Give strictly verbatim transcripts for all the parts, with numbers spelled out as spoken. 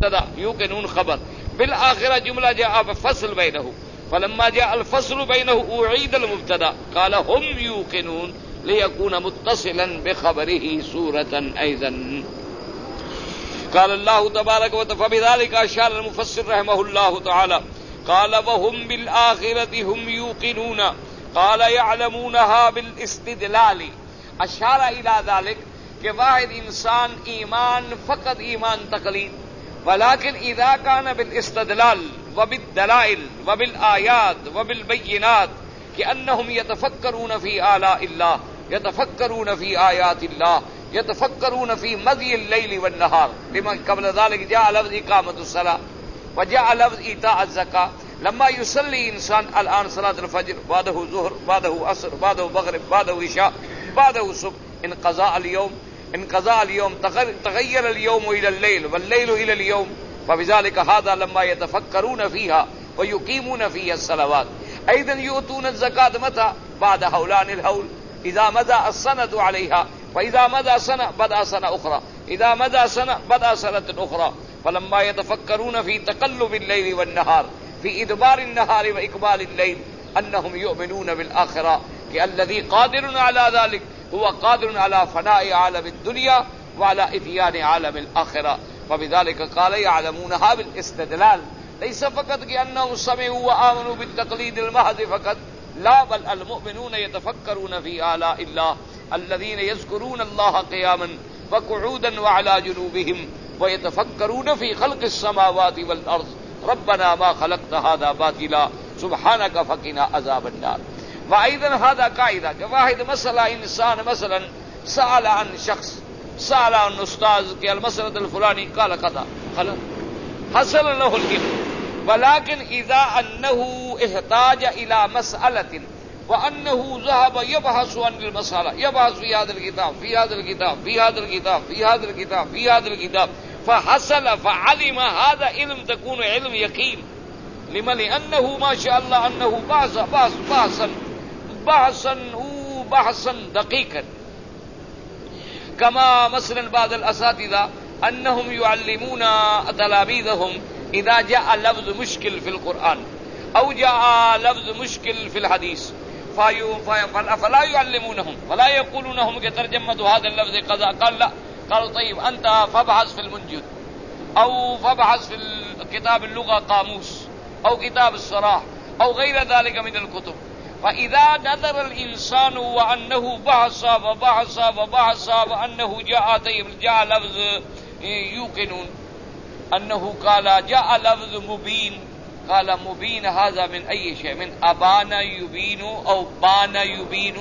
مبتدا يوقنون خبر بالآخرة جملة جاء فصل بينه فلما جاء الفصل بينه أعيد المبتدا قال هم يوقنون ليكون متصلا بخبره سورة أيضا. قال الله تبارك وتعالى فبذلك أشار المفسر رحمه الله تعالى قال وهم بالآخرة هم يوقنون قال يعلمونها بالاستدلال. اشار الى ذلك کہ واحد انسان ایمان فقط ایمان تقلید ولكن اذا كان بالاستدلال وبالدلائل وبالآيات وبالبينات كأنهم يتفكرون في آلاء الله يتفكرون في آيات الله يتفكرون في مضي الليل والنهار. لمن قبل ذلك جاء لفظ إقامة الصلاة وجاء لفظ إيتاء الزكاة. لما يصلي انسان الآن صلاة الفجر بعده ظهر بعده عصر بعده مغرب بعده عشاء بعده صبح انقضاء اليوم انقضاء اليوم تغير اليوم إلى الليل والليل إلى اليوم فبذلك هذا لما يتفكرون فيها ويقيمون فيها الصلوات. أيضا يؤتون الزكاة متى؟ بعد هولان الهول إذا مضى السنة عليها وإذا مضى سنة بدأ سنة أخرى إذا مضى سنة بدأ سنة أخرى. فلما يتفكرون في تقلب الليل والنهار في إدبار النهار وإقبال الليل أنهم يؤمنون بالآخرة الذي قادر على ذلك هو قادر على فناء عالم الدنيا وعلى إتيان عالم الآخرة. فبذلك قال يعلمونها بالاستدلال ليس فقط كأنهم سمعوا وآمنوا بالتقليد المحض فقط لا بل المؤمنون يتفكرون في آلاء الله الذين يذكرون الله قياما وقعودا وعلى جنوبهم ويتفكرون في خلق السماوات والأرض ربنا ما خلقت هذا باطلا سبحانك فقنا عذاب النار. وأيضا هذا قاعدة کہ واحد مسئلہ انسان مثلا سأل عن شخص سأل عن أستاذ کہ المسألة الفلاني قال كذا خلاص حصل له العلم. ولكن إذا أنه احتاج إلى مسألة وأنه ذهب يبحث عن المسألة يبحث في هذا الكتاب في هذا الكتاب في هذا الكتاب في هذا الكتاب في هذا الكتاب فحصل فعلم هذا علم تكون علم يقين لما لأنه ما شاء الله أنه بحث بحث بحثا بحثا بحثا دقيقا. كما مثلا بعض الأساتذة أنهم يعلمون تلاميذهم إذا جاء لفظ مشكل في القرآن أو جاء لفظ مشكل في الحديث فلا يعلمونهم فلا يقولونهم كترجمة هذا اللفظ قضاء قال لا قالوا طيب أنت فابحث في المنجد أو فابحث في كتاب اللغة قاموس أو كتاب الصراح أو غير ذلك من الكتب. فإذا نظر الإنسان وأنه بحث وبحث وبحث وأنه جاء طيب جاء لفظ يوقنون أنه قال جاء لفظ مبين قال مبين هذا من أي شيء من أبان يبين أو بان يبين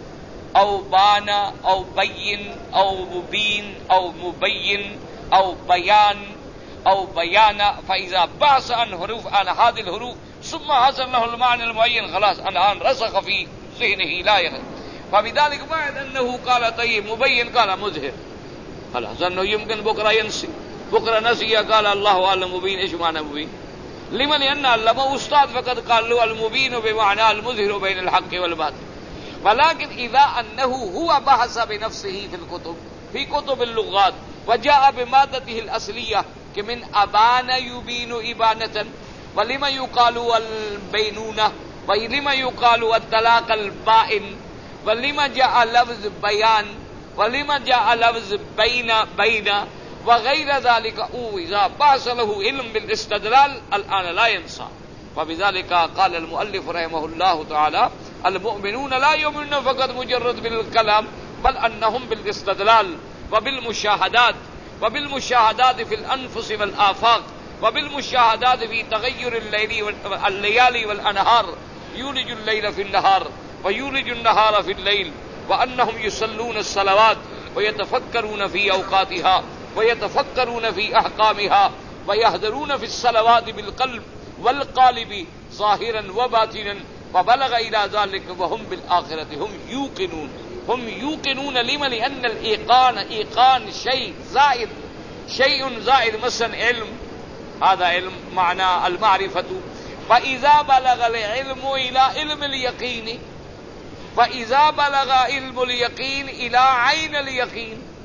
أو بان أو بين أو مبين أو مبين أو بيان أو بيان. فإذا بحث عن حروف عن هذه الحروف ثم حصل له المعنى المعين خلاص الآن رسخ في ذهنه لا يخل. فبذلك بعد أنه قال طيب مبين قال مظهر خلاص أنه يمكن بكرة ينسي بكرة نسي قال الله أعلم مبين إيش معنى مبين لمن لأن علمه أستاذ فقد قال له المبين بمعنى المظهر بين الحق والباطل. ولكن إذا أنه هو بحث بنفسه في الكتب في كتب اللغات وجاء بمادته الأصلية كمن أبان يبين إبانة ولما يقال البينونة ولما يقال الطلاق البائن ولما جاء لفظ بيان ولما جاء لفظ بين بين وغير ذلك أو إذا بحث له علم بالاستدلال الآن لا ينسى. وبذلك قال المؤلف رحمه الله تعالى المؤمنون لا يؤمنون فقط مجرد بالكلام بل أنهم بالاستدلال وبالمشاهدات وبالمشاهدات في الأنفس والآفاق وبالمشاهدات في تغير الليل الليالي والأنهار يولج الليل في النهار ويولج النهار في الليل وأنهم يصلون الصلوات ويتفكرون في أوقاتها ويتفكرون في أحكامها ويهدرون في الصلوات بالقلب والقالب ظاهرا وباطنا وبلغ إلى ذلك وهم بالآخرة هم يوقنون. هم يوقنون لما لأن الإيقان إيقان شيء زائد شيء زائد مثلا علم هذا علم معنى المعرفة. فإذا بلغ العلم إلى علم اليقين فإذا بلغ علم اليقين إلى عين اليقين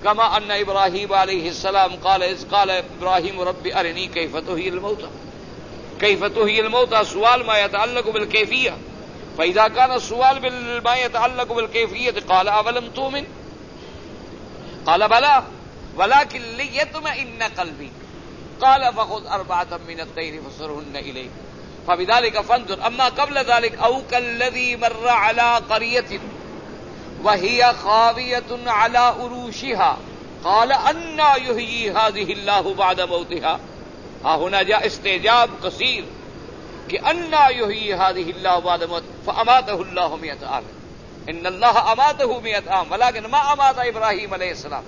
كما أن إبراهيم عليه السلام قال إذ قال إبراهيم رب أرني كيف تحيي الموتى كيف تحيي الموتى سؤال ما يتعلق بالكيفية، فإذا كان السؤال بما يتعلق بالكيفية قال أولم تؤمن قال بلى ولكن ليطمئن قلبي قال فخذ أربعة من الطير فصرهن إليك فبذلك فانظر. أما قبل ذلك أو كالذي مر على قرية وهي خاوية على عروشها قال أنى يحيي هذه الله بعد موتها. ها هنا جاء استعجاب قصير کہ أنى يحيي هذه الله بعد موتها فأماته الله مئة عام. إن الله أماته مئة عام ولكن ما أمات إبراهيم عليه السلام،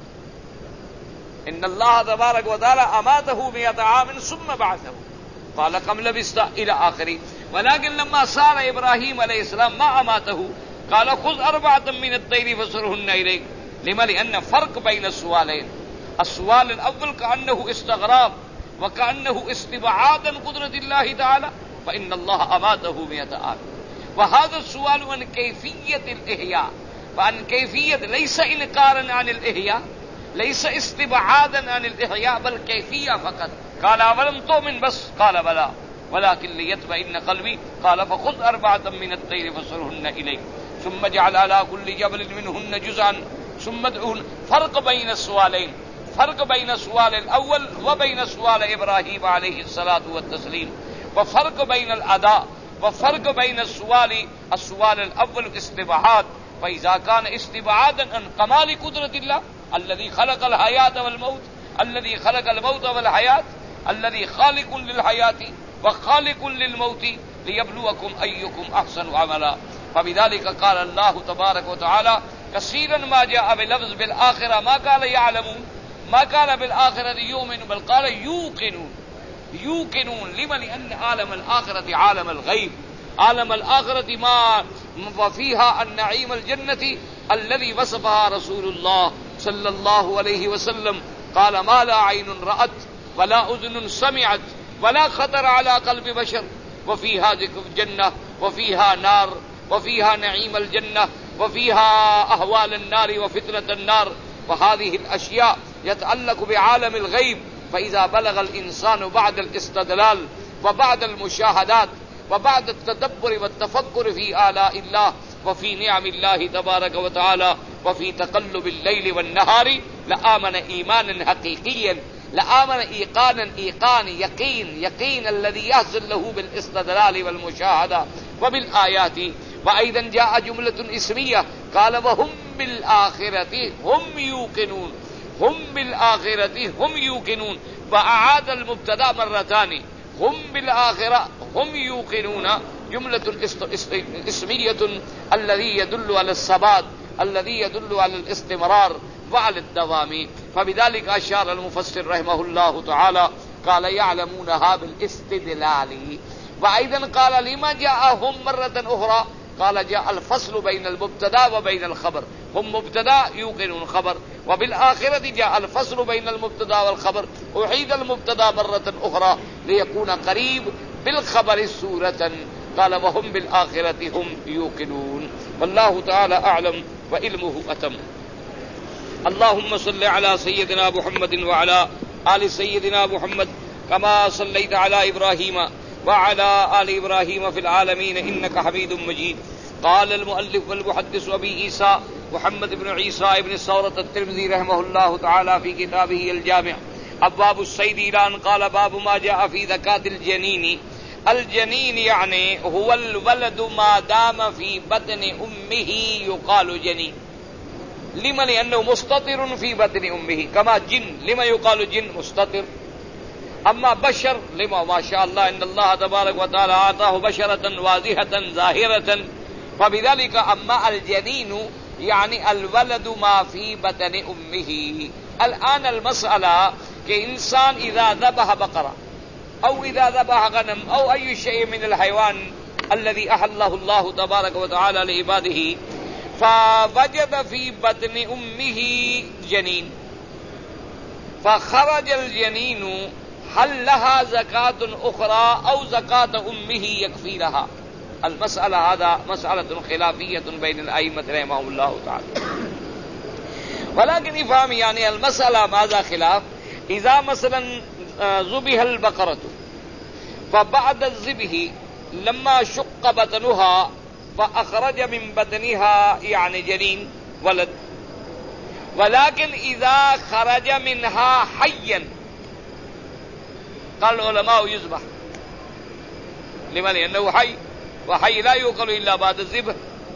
إن الله تبارك وتعالى أماته مئة عام ثم بعثه قال كم لبثت إلى آخره. ولكن لما صار إبراهيم عليه السلام ما أماته قال خذ أربعة من الطير فصرهن إليك. لما؟ لأن فرق بين السؤالين، السؤال الأول كأنه استغراب وكأنه استبعاد عن قدرة الله تعالى فإن الله أماته مئة عام، وهذا السؤال عن كيفية الإحياء فعن كيفية ليس إنكارا عن الإحياء ليس استبعادا عن الإحياء بل كيفية فقط. قال أولم تؤمن بس قال بلى ولكن ليطمئن قلبي قال فخذ أربعة من الطير فصرهن إليك ثم جعل على كل جبل منهن جزءا ثم ادعوهن. فرق بين السؤالين، فرق بين السؤال الأول وبين سؤال إبراهيم عليه الصلاة والتسليم، وفرق بين الأداء وفرق بين السؤال السؤال الأول استبعاد، فإذا كان استبعادا عن كمال قدرة الله الذي خلق الحياة والموت الذي خلق الموت والحياة الذي خالق للحياة وخالق للموت ليبلوكم أيكم أحسن عملا. فبذلك قال الله تبارك وتعالى كثيرا ما جاء بلفظ بالآخرة ما قال يعلمون ما قال بالآخرة يؤمن بل قال يوقنون يوقنون. لما؟ لأن عالم الآخرة عالم الغيب، عالم الآخرة ما وفيها النعيم الجنة الذي وصفها رسول الله صلى الله عليه وسلم قال ما لا عين رأت ولا أذن سمعت ولا خطر على قلب بشر وفيها ذكر الجنة وفيها نار وفيها نعيم الجنة وفيها أهوال النار وفتنة النار. وهذه الأشياء يتعلق بعالم الغيب، فإذا بلغ الإنسان بعد الاستدلال وبعد المشاهدات وبعد التدبر والتفكر في آلاء الله وفي نعم الله تبارك وتعالى وفي تقلب الليل والنهار لآمن إيمانا حقيقيا، لآمن إيقانا إيقان يقين يقين الذي يحصل له بالاستدلال والمشاهدة وبالآيات. وأيضا جاء جملة اسمية قال وهم بالآخرة هم يوقنون هم بالآخرة هم يوقنون، وأعاد المبتدأ مرتان هم بالآخرة هم يوقنون جملة اسمية الذي يدل على الثبات الذي يدل على الاستمرار وعلى الدوام. فبذلك أشار المفسر رحمه الله تعالى قال يعلمونها بالاستدلال. وأيضا قال لما جاءهم مرة أخرى قال جاء الفصل بين المبتدا وبين الخبر، هم مبتدا يوقنون خبر، وبالآخرة جاء الفصل بين المبتدا والخبر أعيد المبتدا مرة أخرى ليكون قريب بالخبر سورة قال وهم بالآخرة هم يوقنون. والله تعالى أعلم وعلمه أتم. اللهم صل على سيدنا محمد وعلى آل سيدنا محمد كما صليت على إبراهيم وعلى آل إبراهيم في العالمين إنك حميد مجيد. قال المؤلف والمحدث أبي عيسى محمد بن عيسى بن ثورة الترمذي رحمه الله تعالى في كتابه الجامع أبواب الصيد إلى أن قال باب ما جاء في زكاة الجنين. الجنين يعني هو الولد ما دام في بطن أمه يقال جنين. لما؟ لأنه مستتر في بطن أمه كما جن. لما يقال جن؟ مستتر. أما بشر لما ما شاء الله إن الله تبارك وتعالى أعطاه بشرة واضحة ظاهرة، فبذلك أما الجنين يعني الولد ما في بطن أمه. الآن المسألة كإنسان إذا ذبح بقرة أو إذا ذبح غنم أو أي شيء من الحيوان الذي أحله الله تبارك وتعالى لعباده فوجد في بطن أمه جنين فخرج الجنين هل لها زكاة أخرى أو زكاة أمه يكفي لها؟ المسألة هذا مسألة خلافية بين الأئمة رحمهم الله تعالى. ولكن افهم يعني المسألة ماذا خلاف. إذا مثلا ذبح البقرة فبعد الذبح لما شق بطنها فأخرج من بطنها يعني جنين ولد، ولكن إذا خرج منها حيا قال العلماء يذبح. لمن؟ لأنه حي، وحي لا يؤكل إلا بعد الذبح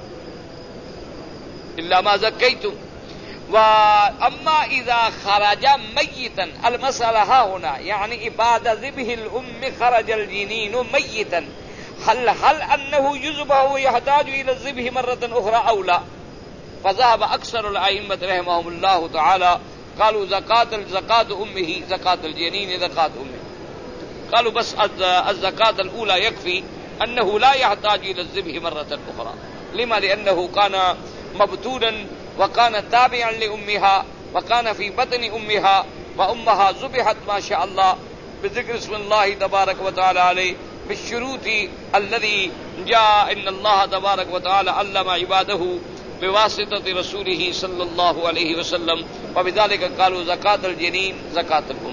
إلا ما زكيتم. وأما إذا خرج ميتا، المسألة ها هنا يعني بعد ذبح الأم خرج الجنين ميتا، هل هل أنه يذبح ويحتاج إلى الذبح مرة أخرى أو لا؟ فذهب أكثر الأئمة رحمهم الله تعالى قالوا زكاة زكاة أمه زكاة الجنين زكاة أمه. قالوا بس الزكاة الأولى يكفي، أنه لا يحتاج إلى الذبح مرة أخرى. لما؟ لأنه كان مبتولا وكان تابعا لأمها وكان في بطن أمها، وأمها ذبحت ما شاء الله بذكر اسم الله تبارك وتعالى عليه بالشروط الذي جاء إن الله تبارك وتعالى علم عباده بواسطة رسوله صلى الله عليه وسلم، وبذلك قالوا زكاة الجنين زكاة الأم.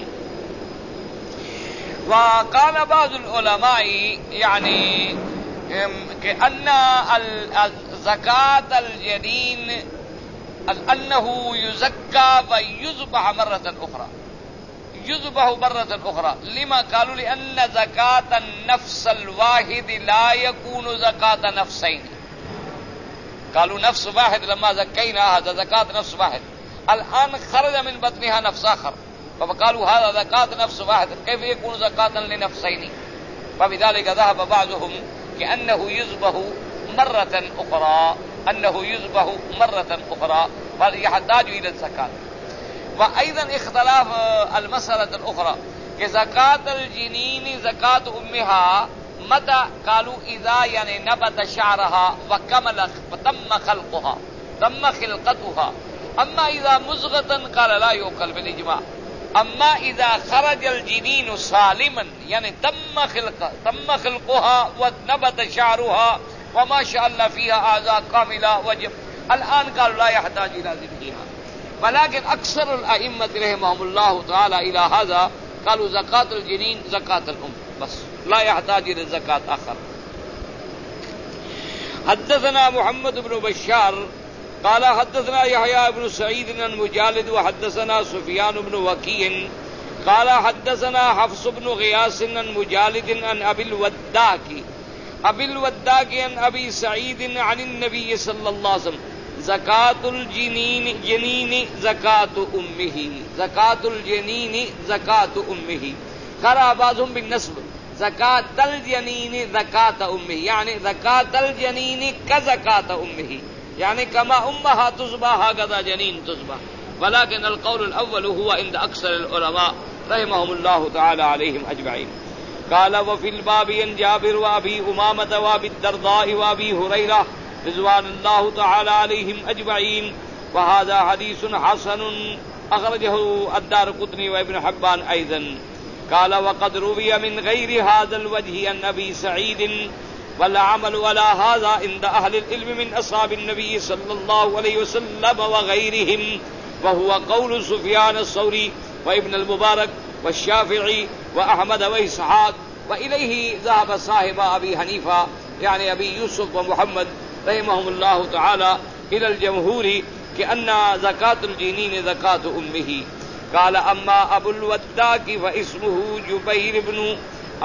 وقال بعض العلماء يعني كأن زكاة الجنين أنه يزكى ويذبح مرة أخرى، يذبح مرة أخرى. لما؟ قالوا لأن زكاة النفس الواحد لا يكون زكاة نفسين. قالوا نفس واحد لما زكينا هذا زكاة نفس واحد، الآن خرج من بطنها نفس آخر، فقالوا هذا زكاة نفس واحد كيف يكون زكاة لنفسين؟ فبذلك ذهب بعضهم كأنه يذبح مرة أخرى، أنه يذبح مرة أخرى فيحتاج إلى الزكاة. وأيضا اختلاف المسألة الأخرى كزكاة الجنين زكاة أمها متى؟ قالوا إذا يعني نبت شعرها وكمل وتم خلقها تم خلقتها. أما إذا مزغة قال لا يؤكل بالإجماع. أما إذا خرج الجنين سالما يعني تم خلقها تم خلقها ونبت شعرها وما شاء الله فيها أعضاء كاملة وجب، الآن قالوا لا يحتاج إلى ذبحها. ولكن أكثر الأئمة رحمهم الله تعالى إلى هذا قالوا زكاة الجنين زكاة الأم بس، لا يحتاج إلى زكاة آخر. حدثنا محمد بن بشار قال حدثنا يحيى بن سعيد عن مجالد وحدثنا سفيان بن وكيع قال حدثنا حفص بن غياث عن مجالد عن أبي الوداك أبي الوداك عن أبي سعيد عن النبي صلى الله عليه وسلم زكاة الجنين جنين زكاة أمه زكاة الجنين زكاة أمه. قرأ بعضهم بالنسب زكاة الجنين زكاة أمه يعني زكاة الجنين كزكاة أمه، يعني كما أمها تذبح هكذا جنين تذبح. ولكن القول الأول هو عند أكثر العلماء رحمهم الله تعالى عليهم أجمعين. قال وفي الباب عن جابر وأبي أمامة وأبي الدرداء وأبي هريرة رضوان الله تعالى عليهم أجمعين، وهذا حديث حسن أخرجه الدارقطني وابن حبان أيضا. قال وقد روي من غير هذا الوجه عن أبي سعيد والعمل على هذا عند أهل العلم من أصحاب النبي صلى الله عليه وسلم وغيرهم، وهو قول سفيان الثوري وابن المبارك والشافعي وأحمد وإسحاق، وإليه ذهب صاحب أبي حنيفة يعني أبي يوسف ومحمد رحمهم الله تعالى إلى الجمهور كأن زكاة الجنين زكاة أمه. قال أما أبو الوداك فاسمه جبير بن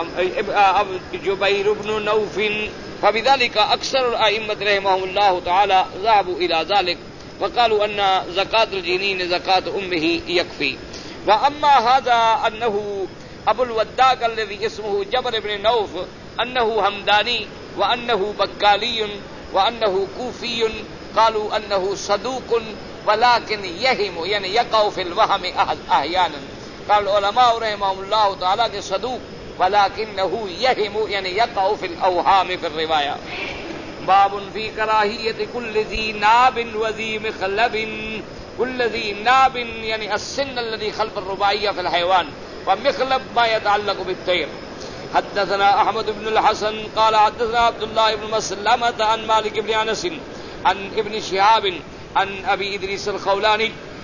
جبير بن نوف، فبذلك أكثر الأئمة رحمهم الله تعالى ذهبوا إلى ذلك وقالوا أن زكاة الجنين زكاة أمه يكفي. وأما هذا أنه أبو الوداك الذي اسمه جبر بن نوف أنه همداني وأنه بكالي وأنه كوفي، قالوا أنه صدوق ولكن يهم يعني يقع في الوهم أحيانا. قال العلماء رحمهم الله تعالى صدوق ولكنه يهم يعني يقع في الأوهام في الرواية. باب في كراهية كل ذي ناب وذي مخلب. كل ذي ناب يعني السن الذي خلف الرباعية في الحيوان، ومخلب ما يتعلق بالطير. حدثنا أحمد بن الحسن قال حدثنا عبد الله بن مسلمة عن مالك بن أنس عن ابن شهاب عن أبي إدريس الخولاني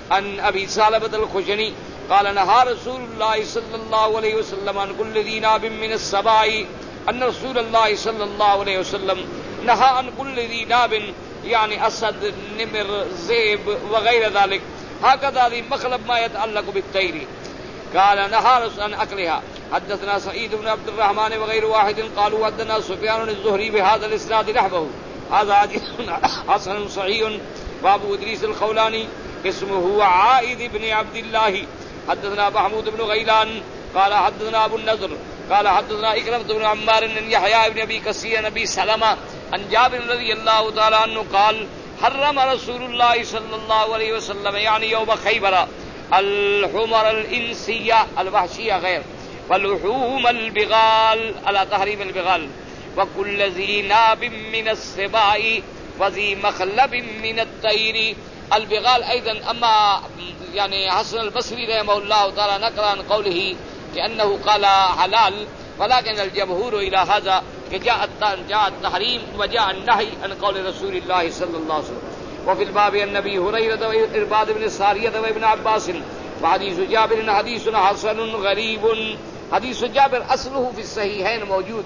عن أبي ثعلبة الخشني قال نهى رسول الله صلى الله عليه وسلم عن كل ذي ناب من السباع أن رسول الله صلى الله عليه وسلم نهى عن كل ذي ناب يعني أسد نمر ذئب وغير ذلك هكذا ذي مخلب ما يتعلق بالطير قال نهى رسول عن أكلها. حدثنا سعيد بن عبد الرحمن وغير واحد قالوا حدثنا سفيان الزهري بهذا الإسناد نحوه. هذا حديث حسن صحيح. وابو إدريس الخولاني اسمه عائد بن عبد الله. حدثنا محمود بن غيلان قال حدثنا ابو النضر قال حدثنا إكرمة بن عمار بن يحيى بن ابي كثير نبي سلمة عن جابر رضي الله تعالى عنه قال حرم رسول الله صلى الله عليه وسلم يعني يوم خيبر الحمر الإنسية الوحشية غير واللحوم البغال على تحريم البغال وكل ذي ناب من السباع وذي مخلب من الطير. البغال أيضا أما يعني حسن البصري رحمه الله تعالى نقل عن قوله كأنه قال حلال ولكن الجمهور إلى هذا جاء جاء التحريم وجاء النهي عن قول رسول الله صلى الله عليه وسلم. وفي الباب عن أبي هريرة وإرباد بن سارية وابن عباس وحديث جابر حديث حسن غريب. حديث جابر أصله في الصحيحين موجود.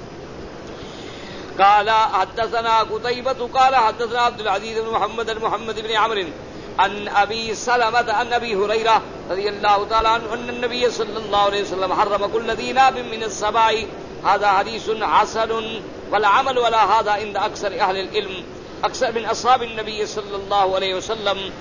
قال حدثنا قتيبة قال حدثنا عبد العزيز بن محمد محمد بن عمرو عن أبي سلمة عن أبي هريرة رضي الله تعالى عنه أن النبي صلى الله عليه وسلم حرم كل ذي ناب من السباع. هذا حديث حسن والعمل على هذا عند أكثر أهل العلم أكثر من أصحاب النبي صلى الله عليه وسلم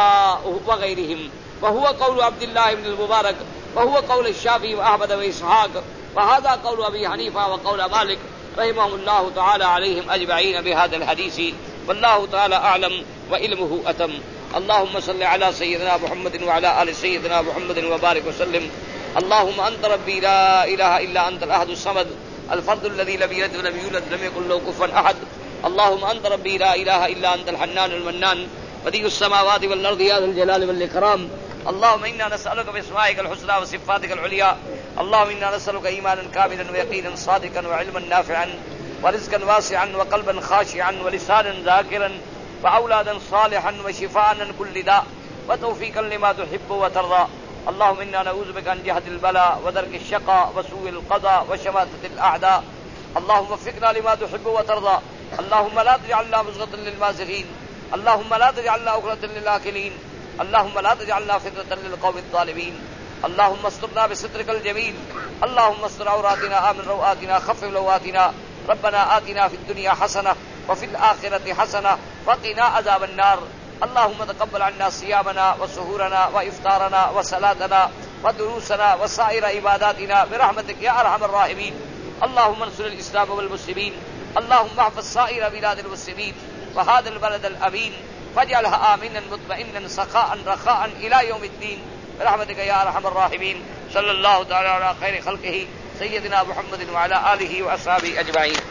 وغيرهم. وهو قول عبد الله بن المبارك وهو قول الشافعي وأحمد وإسحاق وهذا قول أبي حنيفة وقول مالك رحمهم الله تعالى عليهم أجمعين بهذا الحديث. والله تعالى أعلم وعلمه أتم. اللهم صل على سيدنا محمد وعلى آل سيدنا محمد وبارك وسلم. اللهم أنت ربي لا إله إلا أنت الأحد الصمد الفرد الذي لم يلد ولم يولد لم يكن له كفوا أحد. اللهم أنت ربي لا إله إلا أنت الحنان المنان بديع السماوات والأرض يا ذا الجلال والإكرام. اللهم إنا نسألك بأسمائك الحسنى وصفاتك العليا. اللهم إنا نسألك إيمانا كاملا ويقينا صادقا وعلما نافعا ورزقا واسعا وقلبا خاشعا ولسانا ذاكرا وأولادا صالحا وشفاء من كل داء وتوفيقا لما تحب وترضى. اللهم إنا نعوذ بك عن جهد البلاء ودرك الشقاء وسوء القضاء وشماتة الأعداء. اللهم وفقنا لما تحب وترضى. اللهم لا تجعلنا مزغة للمازغين. اللهم لا تجعلنا أكلة للآكلين. اللهم لا تجعلنا فتنة للقوم الظالمين. اللهم استرنا بسترك الجميل. اللهم استر عوراتنا آمن روآتنا خفف لواتنا. ربنا آتنا في الدنيا حسنة وفي الآخرة حسنة وقنا عذاب النار. اللهم تقبل عنا صيامنا وسحورنا وإفطارنا وصلاتنا ودروسنا وسائر عباداتنا برحمتك يا أرحم الراحمين. اللهم انصر الإسلام والمسلمين. اللهم احفظ سائر بلاد المسلمين وهذا البلد الأمين واجعلها آمنا مطمئنا سخاء رخاء إلى يوم الدين برحمتك يا أرحم الراحمين. صلى الله تعالى على خير خلقه سيدنا محمد وعلى آله وأصحابه أجمعين.